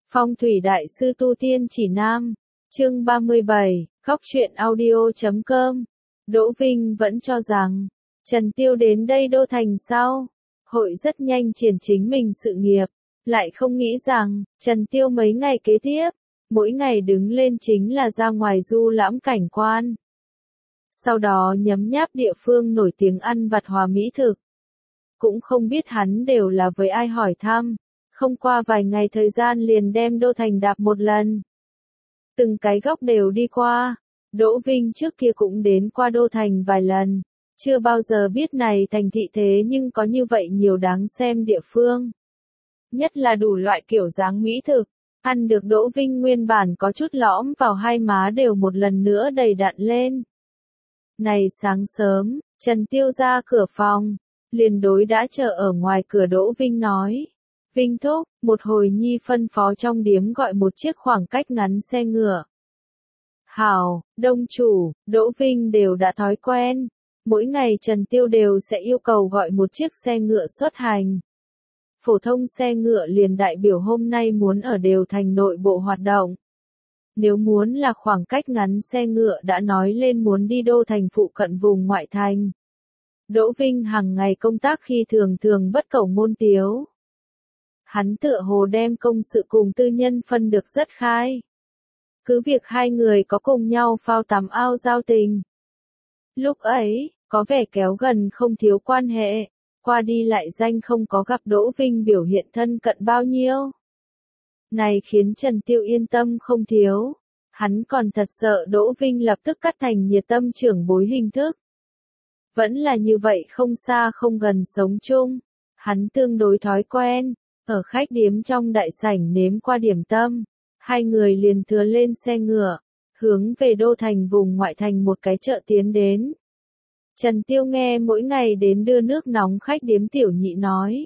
Phong thủy đại sư tu tiên chỉ nam, chương 37, góc truyện audio.com. Đỗ Vinh vẫn cho rằng, Trần Tiêu đến đây đô thành sau, hội rất nhanh triển chính mình sự nghiệp, lại không nghĩ rằng, Trần Tiêu mấy ngày kế tiếp, mỗi ngày đứng lên chính là ra ngoài du lãm cảnh quan. Sau đó nhấm nháp địa phương nổi tiếng ăn vặt hòa mỹ thực. Cũng không biết hắn đều là với ai hỏi thăm. Không qua vài ngày thời gian liền đem đô thành đạp một lần. Từng cái góc đều đi qua. Đỗ Vinh trước kia cũng đến qua đô thành vài lần. Chưa bao giờ biết này thành thị thế nhưng có như vậy nhiều đáng xem địa phương. Nhất là đủ loại kiểu dáng mỹ thực. Ăn được Đỗ Vinh nguyên bản có chút lõm vào hai má đều một lần nữa đầy đặn lên. Này sáng sớm, Trần Tiêu ra cửa phòng. Liền đối đã chờ ở ngoài cửa Đỗ Vinh nói. Vinh thúc, một hồi nhi phân phó trong điếm gọi một chiếc khoảng cách ngắn xe ngựa. Hảo, đông chủ, Đỗ Vinh đều đã thói quen. Mỗi ngày Trần Tiêu đều sẽ yêu cầu gọi một chiếc xe ngựa xuất hành. Phổ thông xe ngựa liền đại biểu hôm nay muốn ở đều thành nội bộ hoạt động. Nếu muốn là khoảng cách ngắn xe ngựa đã nói lên muốn đi đô thành phụ cận vùng ngoại thành. Đỗ Vinh hàng ngày công tác khi thường bất cẩu môn tiếu. Hắn tựa hồ đem công sự cùng tư nhân phân được rất khai. Cứ việc hai người có cùng nhau phao tắm ao giao tình. Lúc ấy, có vẻ kéo gần không thiếu quan hệ, qua đi lại danh không có gặp Đỗ Vinh biểu hiện thân cận bao nhiêu. Này khiến Trần Tiêu yên tâm không thiếu. Hắn còn thật sợ Đỗ Vinh lập tức cắt thành nhiệt tâm trưởng bối hình thức. Vẫn là như vậy không xa không gần sống chung. Hắn tương đối thói quen. Ở khách điếm trong đại sảnh nếm qua điểm tâm, hai người liền thừa lên xe ngựa, hướng về đô thành vùng ngoại thành một cái chợ tiến đến. Trần Tiêu nghe mỗi ngày đến đưa nước nóng khách điếm tiểu nhị nói.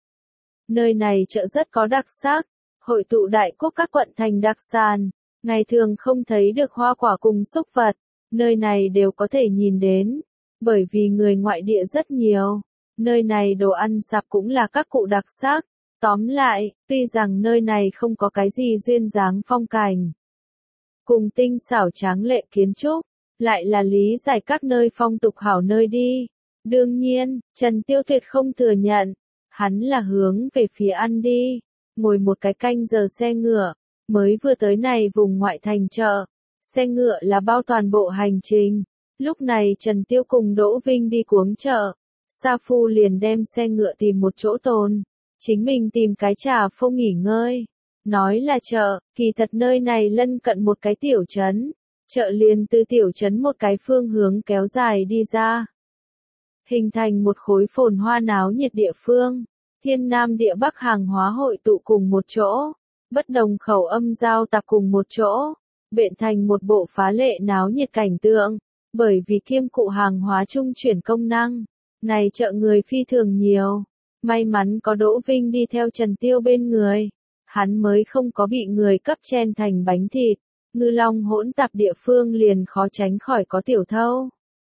Nơi này chợ rất có đặc sắc, hội tụ đại quốc các quận thành đặc sản, ngày thường không thấy được hoa quả cùng súc vật, nơi này đều có thể nhìn đến, bởi vì người ngoại địa rất nhiều, nơi này đồ ăn sạp cũng là các cụ đặc sắc. Tóm lại, tuy rằng nơi này không có cái gì duyên dáng phong cảnh, cùng tinh xảo tráng lệ kiến trúc, lại là lý giải các nơi phong tục hảo nơi đi. Đương nhiên, Trần Tiêu tuyệt không thừa nhận, hắn là hướng về phía ăn đi, ngồi một cái canh giờ xe ngựa, mới vừa tới này vùng ngoại thành chợ, xe ngựa là bao toàn bộ hành trình. Lúc này Trần Tiêu cùng Đỗ Vinh đi cuống chợ, Sa Phu liền đem xe ngựa tìm một chỗ tồn. Chính mình tìm cái trà phông nghỉ ngơi. Nói là chợ, kỳ thật nơi này lân cận một cái tiểu trấn. Chợ liền từ tiểu trấn một cái phương hướng kéo dài đi ra. Hình thành một khối phồn hoa náo nhiệt địa phương. Thiên Nam địa Bắc hàng hóa hội tụ cùng một chỗ. Bất đồng khẩu âm giao tạp cùng một chỗ. Bện thành một bộ phá lệ náo nhiệt cảnh tượng. Bởi vì kiêm cụ hàng hóa trung chuyển công năng. Này chợ người phi thường nhiều. May mắn có Đỗ Vinh đi theo Trần Tiêu bên người, hắn mới không có bị người cấp chen thành bánh thịt, ngư long hỗn tạp địa phương liền khó tránh khỏi có tiểu thâu.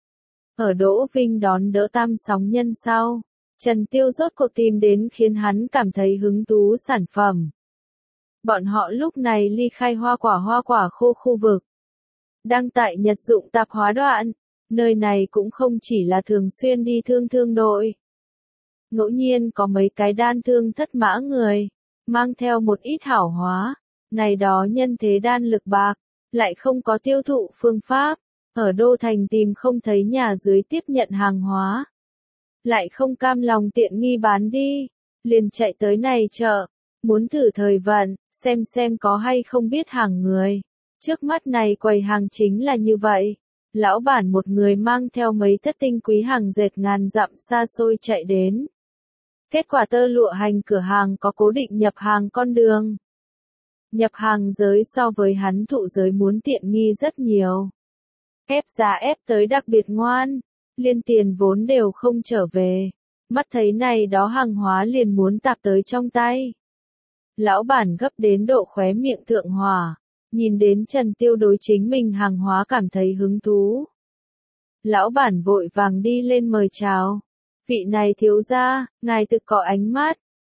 Ở Đỗ Vinh đón đỡ tam sóng nhân sau, Trần Tiêu rốt cuộc tìm đến khiến hắn cảm thấy hứng thú sản phẩm. Bọn họ lúc này ly khai hoa quả khô khu vực. Đang tại Nhật dụng tạp hóa đoạn, nơi này cũng không chỉ là thường xuyên đi thương đội. Ngẫu nhiên có mấy cái đan thương thất mã người, mang theo một ít hảo hóa, này đó nhân thế đan lực bạc, lại không có tiêu thụ phương pháp, ở đô thành tìm không thấy nhà dưới tiếp nhận hàng hóa. Lại không cam lòng tiện nghi bán đi, liền chạy tới này chợ, muốn thử thời vận, xem có hay không biết hàng người. Trước mắt này quầy hàng chính là như vậy. Lão bản một người mang theo mấy thất tinh quý hàng dệt ngàn dặm xa xôi chạy đến. Kết quả tơ lụa hành cửa hàng có cố định nhập hàng con đường. Nhập hàng giới so với hắn thụ giới muốn tiện nghi rất nhiều. Ép giá ép tới đặc biệt ngoan, liên tiền vốn đều không trở về. Mắt thấy này đó hàng hóa liền muốn tạp tới trong tay. Lão bản gấp đến độ khóe miệng thượng hỏa, nhìn đến Trần Tiêu đối chính mình hàng hóa cảm thấy hứng thú. Lão bản vội vàng đi lên mời chào. Vị này thiếu gia, ngài thực có ánh mắt,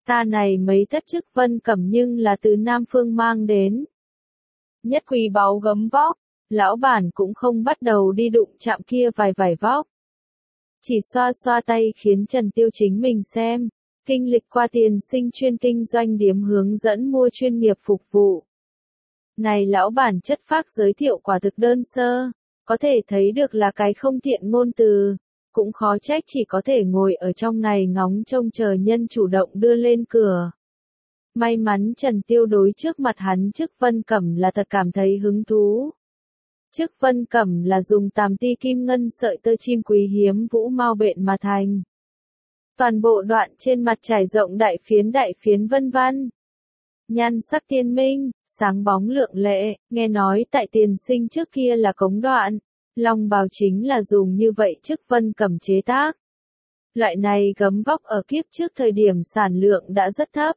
Ta này mấy thất chức Vân Cẩm nhưng là từ Nam Phương mang đến. Nhất quý báu gấm vóc, lão bản cũng không bắt đầu đi đụng chạm kia vài vóc. Chỉ xoa xoa tay khiến Trần Tiêu chính mình xem, kinh lịch qua tiền sinh chuyên kinh doanh điếm hướng dẫn mua chuyên nghiệp phục vụ. Này lão bản chất phác giới thiệu quả thực đơn sơ, có thể thấy được là cái không tiện ngôn từ, cũng khó trách chỉ có thể ngồi ở trong này ngóng trông chờ nhân chủ động đưa lên cửa. May mắn Trần Tiêu đối trước mặt hắn chức Vân Cẩm là thật cảm thấy hứng thú. Chức Vân Cẩm là dùng tàm ti kim ngân sợi tơ chim quý hiếm vũ mau bện mà thành. Toàn bộ đoạn trên mặt trải rộng đại phiến vân vân. Nhan sắc tiên minh, sáng bóng lượng lệ, nghe nói tại tiền sinh trước kia là cống đoạn, long bào chính là dùng như vậy chức Vân Cẩm chế tác. Loại này gấm vóc ở kiếp trước thời điểm sản lượng đã rất thấp.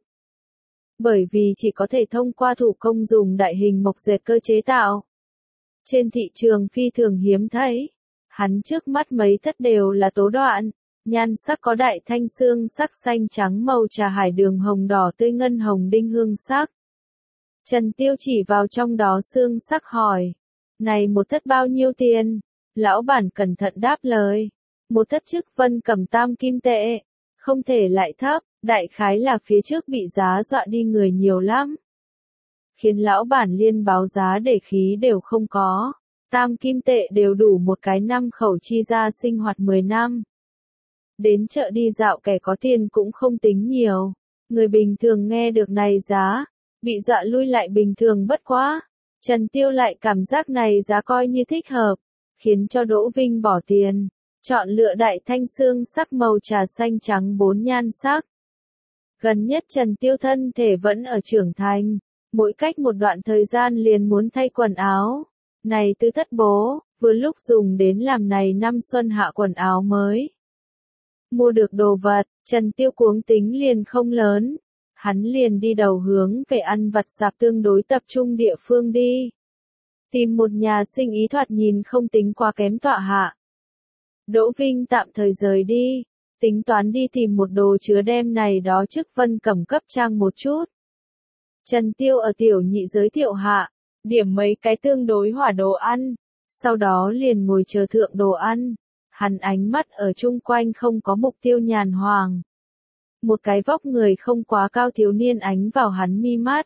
Bởi vì chỉ có thể thông qua thủ công dùng đại hình mộc dệt cơ chế tạo. Trên thị trường phi thường hiếm thấy, hắn trước mắt mấy thất đều là tố đoạn, nhan sắc có đại thanh xương sắc xanh trắng màu trà hải đường hồng đỏ tươi ngân hồng đinh hương sắc. Trần Tiêu chỉ vào trong đó xương sắc hỏi, này một thất bao nhiêu tiền? Lão bản cẩn thận đáp lời, một thất chức Vân Cẩm tam kim tệ, không thể lại thấp, đại khái là phía trước bị giá dọa đi người nhiều lắm. Khiến lão bản liên báo giá để khí đều không có, tam kim tệ đều đủ một cái năm khẩu chi ra sinh hoạt 10 năm. Đến chợ đi dạo kẻ có tiền cũng không tính nhiều, người bình thường nghe được này giá, bị dọa lui lại bình thường bất quá. Trần Tiêu lại cảm giác này giá coi như thích hợp, khiến cho Đỗ Vinh bỏ tiền, chọn lựa đại thanh xương sắc màu trà xanh trắng 4 nhan sắc. Gần nhất Trần Tiêu thân thể vẫn ở trưởng thành, mỗi cách một đoạn thời gian liền muốn thay quần áo. Này tư thất bố, vừa lúc dùng đến làm này năm xuân hạ quần áo mới. Mua được đồ vật, Trần Tiêu cuống tính liền không lớn. Hắn liền đi đầu hướng về ăn vặt sạp tương đối tập trung địa phương đi. Tìm một nhà sinh ý thoạt nhìn không tính quá kém tọa hạ. Đỗ Vinh tạm thời rời đi, tính toán đi tìm một đồ chứa đem này đó chức Vân Cẩm cấp trang một chút. Trần Tiêu ở tiểu nhị giới thiệu hạ, điểm mấy cái tương đối hỏa đồ ăn, sau đó liền ngồi chờ thượng đồ ăn. Hắn ánh mắt ở chung quanh không có mục tiêu nhàn hoàng. Một cái vóc người không quá cao thiếu niên ánh vào hắn mi mắt.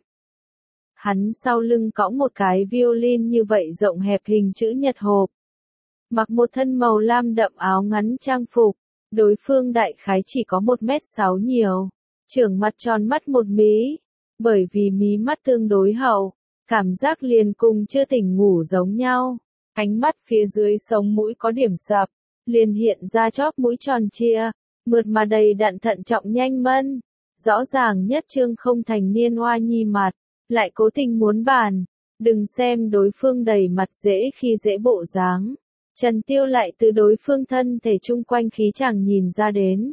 Hắn sau lưng cõng một cái violin như vậy rộng hẹp hình chữ nhật hộp. Mặc một thân màu lam đậm áo ngắn trang phục, đối phương đại khái chỉ có 1m6 nhiều, trưởng mặt tròn mắt một mí, bởi vì mí mắt tương đối hậu, cảm giác liền cùng chưa tỉnh ngủ giống nhau, ánh mắt phía dưới sống mũi có điểm sập, liền hiện ra chóp mũi tròn trịa, mượt mà đầy đặn thận trọng nhanh mân, rõ ràng nhất trương không thành niên oa nhi mặt, lại cố tình muốn bàn, đừng xem đối phương đầy mặt dễ khi dễ bộ dáng. Trần Tiêu lại từ đối phương thân thể chung quanh khí chàng nhìn ra đến.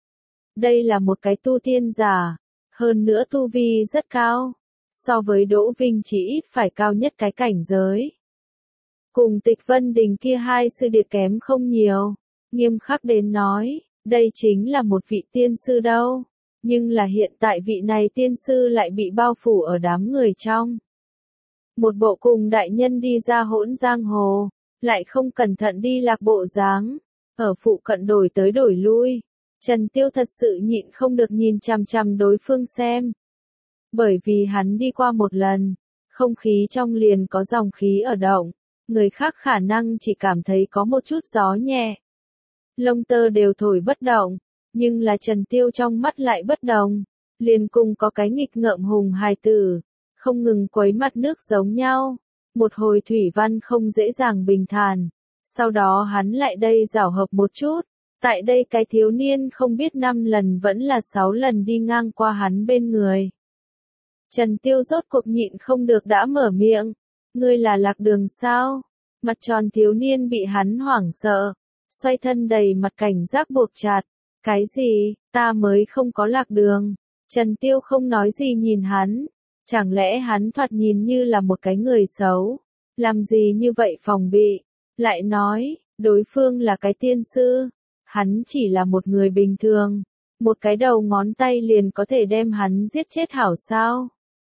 Đây là một cái tu tiên giả, hơn nữa tu vi rất cao, so với Đỗ Vinh chỉ ít phải cao nhất cái cảnh giới. Cùng Tịch Vân Đình kia hai sư điệt kém không nhiều, nghiêm khắc đến nói, đây chính là một vị tiên sư đâu, nhưng là hiện tại vị này tiên sư lại bị bao phủ ở đám người trong. Một bộ cùng đại nhân đi ra hỗn giang hồ, lại không cẩn thận đi lạc bộ dáng, ở phụ cận đổi tới đổi lui. Trần Tiêu thật sự nhịn không được nhìn chằm chằm đối phương xem. Bởi vì hắn đi qua một lần, không khí trong liền có dòng khí ở động, người khác khả năng chỉ cảm thấy có một chút gió nhẹ. Lông tơ đều thổi bất động, nhưng là Trần Tiêu trong mắt lại bất đồng, liền cùng có cái nghịch ngợm hùng hài tử, không ngừng quấy mặt nước giống nhau. Một hồi thủy văn không dễ dàng bình thản, sau đó hắn lại đây giảo hợp một chút, tại đây cái thiếu niên không biết 5 lần vẫn là 6 lần đi ngang qua hắn bên người. Trần Tiêu rốt cuộc nhịn không được đã mở miệng, ngươi là lạc đường sao? Mặt tròn thiếu niên bị hắn hoảng sợ, xoay thân đầy mặt cảnh giác buộc chặt, cái gì, ta mới không có lạc đường. Trần Tiêu không nói gì nhìn hắn. Chẳng lẽ hắn thoạt nhìn như là một cái người xấu, làm gì như vậy phòng bị, lại nói, đối phương là cái tiên sư, hắn chỉ là một người bình thường, một cái đầu ngón tay liền có thể đem hắn giết chết hảo sao?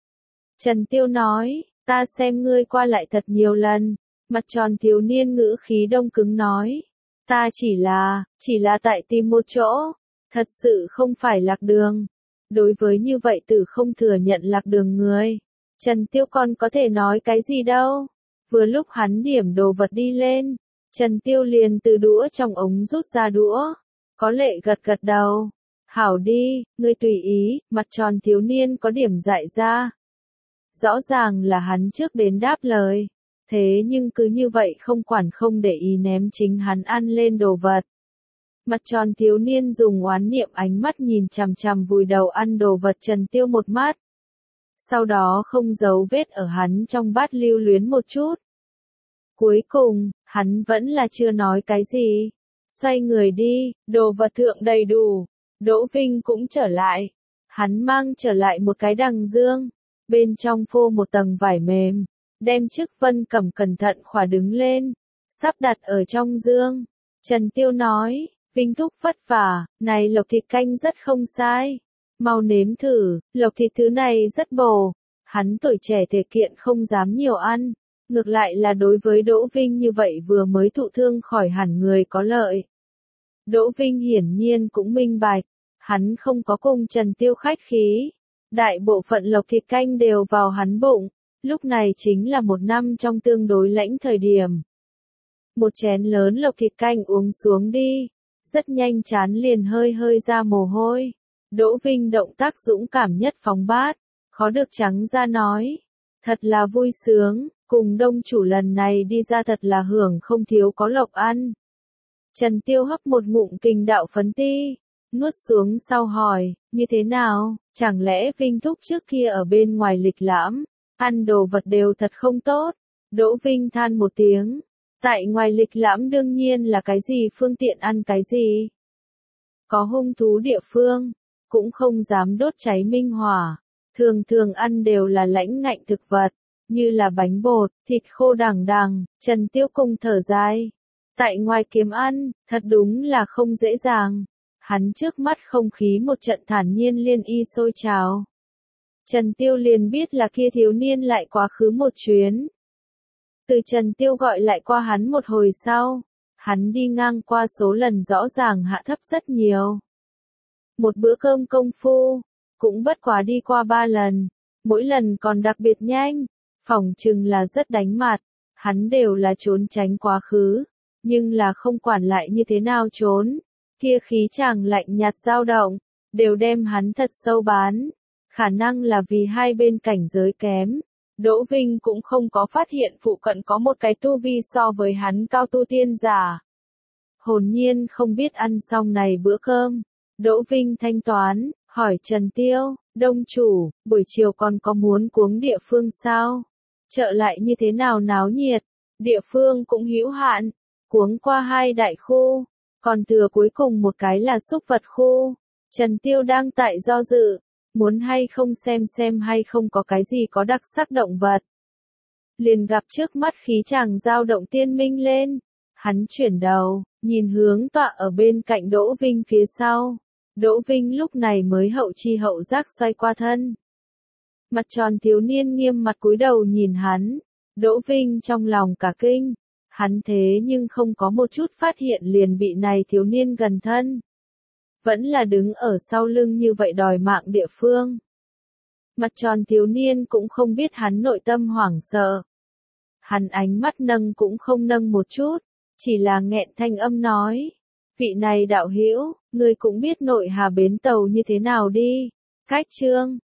Trần Tiêu nói, ta xem ngươi qua lại thật nhiều lần, mặt tròn thiếu niên ngữ khí đông cứng nói, ta chỉ là tại tìm một chỗ, thật sự không phải lạc đường. Đối với như vậy tử không thừa nhận lạc đường người, Trần Tiêu còn có thể nói cái gì đâu. Vừa lúc hắn điểm đồ vật đi lên, Trần Tiêu liền từ đũa trong ống rút ra đũa, có lệ gật gật đầu. Hảo đi, ngươi tùy ý, mặt tròn thiếu niên có điểm dại ra. Rõ ràng là hắn trước đến đáp lời, thế nhưng cứ như vậy không quản không để ý ném chính hắn ăn lên đồ vật. Mặt tròn thiếu niên dùng oán niệm ánh mắt nhìn chằm chằm vùi đầu ăn đồ vật Trần Tiêu một mắt. Sau đó không giấu vết ở hắn trong bát lưu luyến một chút. Cuối cùng, hắn vẫn là chưa nói cái gì. Xoay người đi, đồ vật thượng đầy đủ. Đỗ Vinh cũng trở lại. Hắn mang trở lại một cái đằng dương. Bên trong phô một tầng vải mềm. Đem chiếc vân cẩm cẩn thận khỏa đứng lên. Sắp đặt ở trong dương. Trần Tiêu nói, Vinh thúc vất vả, này lộc thịt canh rất không sai. Mau nếm thử, lộc thịt thứ này rất bổ. Hắn tuổi trẻ thể kiện không dám nhiều ăn. Ngược lại là đối với Đỗ Vinh như vậy vừa mới thụ thương khỏi hẳn người có lợi. Đỗ Vinh hiển nhiên cũng minh bạch, hắn không có cùng Trần Tiêu khách khí. Đại bộ phận lộc thịt canh đều vào hắn bụng, lúc này chính là một năm trong tương đối lãnh thời điểm. Một chén lớn lộc thịt canh uống xuống đi, rất nhanh chán liền hơi hơi ra mồ hôi. Đỗ Vinh động tác dũng cảm nhất phóng bát, khó được trắng ra nói, thật là vui sướng. Cùng đông chủ lần này đi ra thật là hưởng không thiếu có lộc ăn. Trần Tiêu hấp một ngụm kình đạo phấn ti, nuốt xuống sau hỏi, như thế nào, chẳng lẽ Vinh thúc trước kia ở bên ngoài lịch lãm, ăn đồ vật đều thật không tốt. Đỗ Vinh than một tiếng, tại ngoài lịch lãm đương nhiên là cái gì phương tiện ăn cái gì. Có hung thú địa phương, cũng không dám đốt cháy minh hỏa, thường thường ăn đều là lãnh ngạnh thực vật. Như là bánh bột, thịt khô đằng đằng, Trần Tiêu cùng thở dài. Tại ngoài kiếm ăn, thật đúng là không dễ dàng. Hắn trước mắt không khí một trận thản nhiên liên y sôi trào. Trần Tiêu liền biết là kia thiếu niên lại quá khứ một chuyến. Từ Trần Tiêu gọi lại qua hắn một hồi sau, hắn đi ngang qua số lần rõ ràng hạ thấp rất nhiều. Một bữa cơm công phu, cũng bất quá đi qua 3 lần, mỗi lần còn đặc biệt nhanh. Phỏng chừng là rất đánh mặt, hắn đều là trốn tránh quá khứ, nhưng là không quản lại như thế nào trốn, kia khí chàng lạnh nhạt dao động, đều đem hắn thật sâu bán, khả năng là vì hai bên cảnh giới kém. Đỗ Vinh cũng không có phát hiện phụ cận có một cái tu vi so với hắn cao tu tiên giả. Hồn nhiên không biết ăn xong này bữa cơm, Đỗ Vinh thanh toán, hỏi Trần Tiêu, đông chủ, buổi chiều còn có muốn cuống địa phương sao? Chợ lại như thế nào náo nhiệt, địa phương cũng hữu hạn, cuống qua 2 đại khu, còn thừa cuối cùng một cái là súc vật khu. Trần Tiêu đang tại do dự, muốn hay không xem hay không có cái gì có đặc sắc động vật. Liền gặp trước mắt khí chàng dao động tiên minh lên, hắn chuyển đầu, nhìn hướng tọa ở bên cạnh Đỗ Vinh phía sau. Đỗ Vinh lúc này mới hậu chi hậu giác xoay qua thân. Mặt tròn thiếu niên nghiêm mặt cúi đầu nhìn hắn, Đỗ Vinh trong lòng cả kinh, hắn thế nhưng không có một chút phát hiện liền bị này thiếu niên gần thân. Vẫn là đứng ở sau lưng như vậy đòi mạng địa phương. Mặt tròn thiếu niên cũng không biết hắn nội tâm hoảng sợ. Hắn ánh mắt nâng cũng không nâng một chút, chỉ là nghẹn thanh âm nói, vị này đạo hữu, ngươi cũng biết nội hà bến tàu như thế nào đi, cách chương.